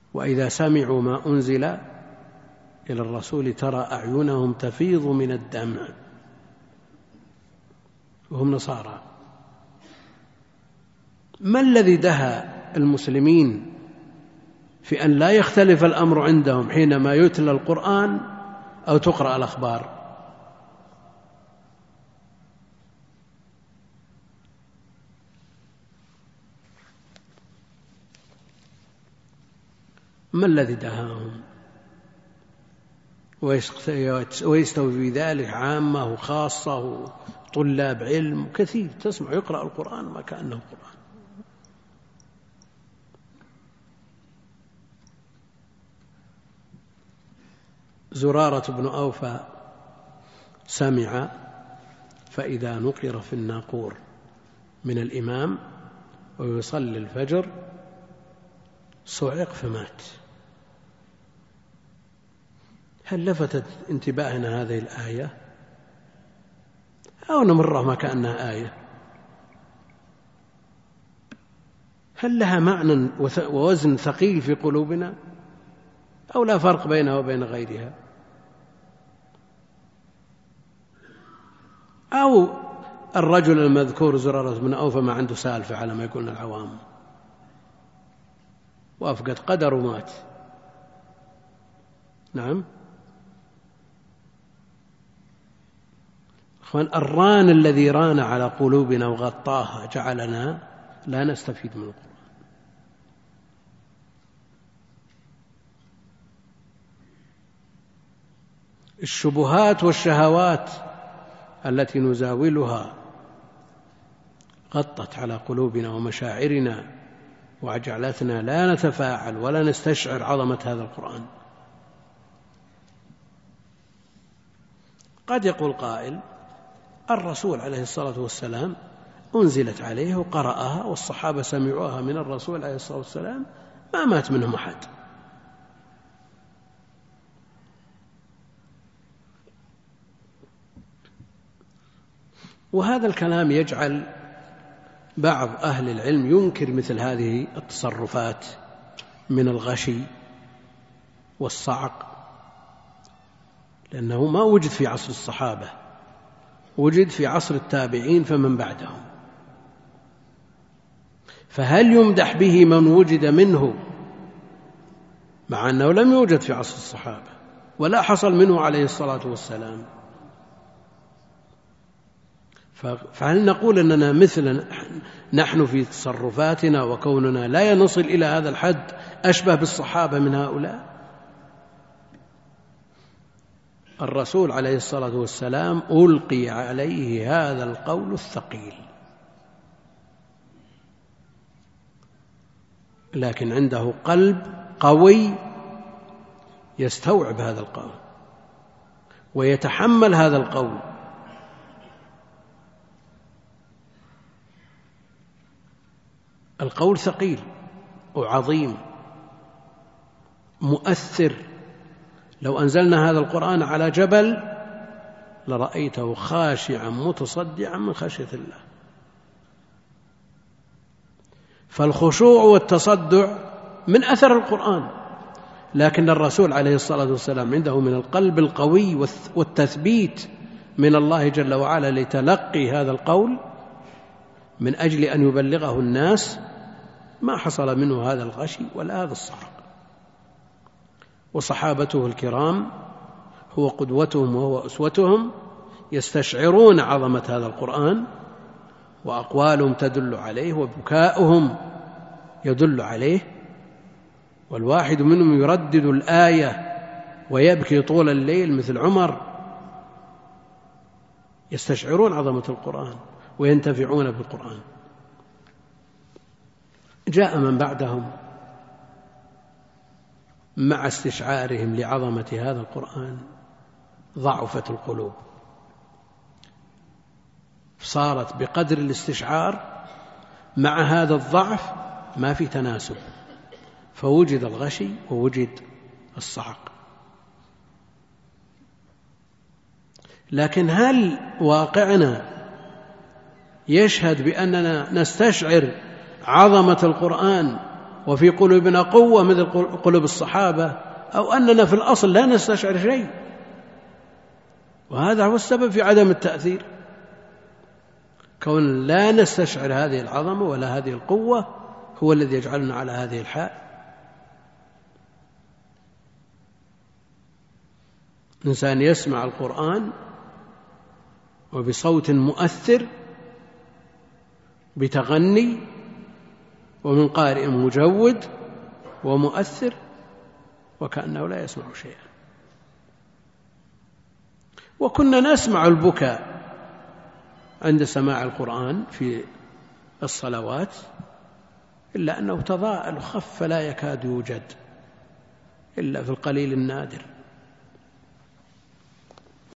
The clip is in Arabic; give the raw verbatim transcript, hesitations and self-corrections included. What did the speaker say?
وإذا سمعوا ما أنزل إلى الرسول ترى أعينهم تفيض من الدمع وهم نصارى. ما الذي دهى المسلمين في أن لا يختلف الأمر عندهم حينما يتلى القرآن أو تقرأ الأخبار؟ ما الذي دهاهم؟ ويستوي في ذلك عامة وخاصة وطلاب علم كثير، تسمع يقرأ القرآن ما كأنه القرآن. زرارة بن أوفى سمع فإذا نقر في الناقور من الإمام ويصلي الفجر صعق فمات. هل لفتت انتباهنا هذه الآية أو نمرها ما كأنها آية؟ هل لها معنى ووزن ثقيل في قلوبنا أو لا فرق بينها وبين غيرها؟ أو الرجل المذكور زرارة بن أوفى ما عنده سالفة على ما يقولون العوام، وأفقد قدر ومات. نعم أخوان، الران الذي ران على قلوبنا وغطاها جعلنا لا نستفيد من القرآن. الشبهات والشهوات التي نزاولها غطت على قلوبنا ومشاعرنا وجعلتنا لا نتفاعل ولا نستشعر عظمة هذا القرآن. قد يقول قائل الرسول عليه الصلاة والسلام أنزلت عليه وقرأها والصحابة سمعوها من الرسول عليه الصلاة والسلام ما مات منهم أحد. وهذا الكلام يجعل بعض أهل العلم ينكر مثل هذه التصرفات من الغشي والصعق، لأنه ما وجد في عصر الصحابة، وجد في عصر التابعين فمن بعدهم. فهل يمدح به من وجد منه مع أنه لم يوجد في عصر الصحابة ولا حصل منه عليه الصلاة والسلام؟ فهل نقول أننا مثل نحن في تصرفاتنا وكوننا لا نصل إلى هذا الحد أشبه بالصحابة من هؤلاء؟ الرسول عليه الصلاة والسلام ألقي عليه هذا القول الثقيل، لكن عنده قلب قوي يستوعب هذا القول ويتحمل هذا القول. القول ثقيل وعظيم مؤثر، لو أنزلنا هذا القرآن على جبل لرأيته خاشعا متصدعا من خشية الله. فالخشوع والتصدع من أثر القرآن، لكن الرسول عليه الصلاة والسلام عنده من القلب القوي والتثبيت من الله جل وعلا لتلقي هذا القول من أجل أن يبلغه الناس، ما حصل منه هذا الغشي ولا هذا الصعق. وصحابته الكرام هو قدوتهم وهو أسوتهم، يستشعرون عظمة هذا القرآن وأقوالهم تدل عليه وبكاؤهم يدل عليه، والواحد منهم يردد الآية ويبكي طول الليل مثل عمر. يستشعرون عظمة القرآن وينتفعون بالقرآن. جاء من بعدهم مع استشعارهم لعظمة هذا القرآن ضعفت القلوب، صارت بقدر الاستشعار مع هذا الضعف ما في تناسب، فوجد الغشي ووجد الصعق. لكن هل واقعنا يشهد بأننا نستشعر عظمة القرآن وفي قلوبنا قوة مثل قلوب الصحابة، أو أننا في الأصل لا نستشعر شيء، وهذا هو السبب في عدم التأثير. كون لا نستشعر هذه العظمة ولا هذه القوة هو الذي يجعلنا على هذه الحال. الإنسان يسمع القرآن وبصوت مؤثر بتغني ومن قارئ مجود ومؤثر وكأنه لا يسمع شيئا. وكنا نسمع البكاء عند سماع القرآن في الصلوات، إلا أنه تضاءل وخف فلا يكاد يوجد إلا في القليل النادر.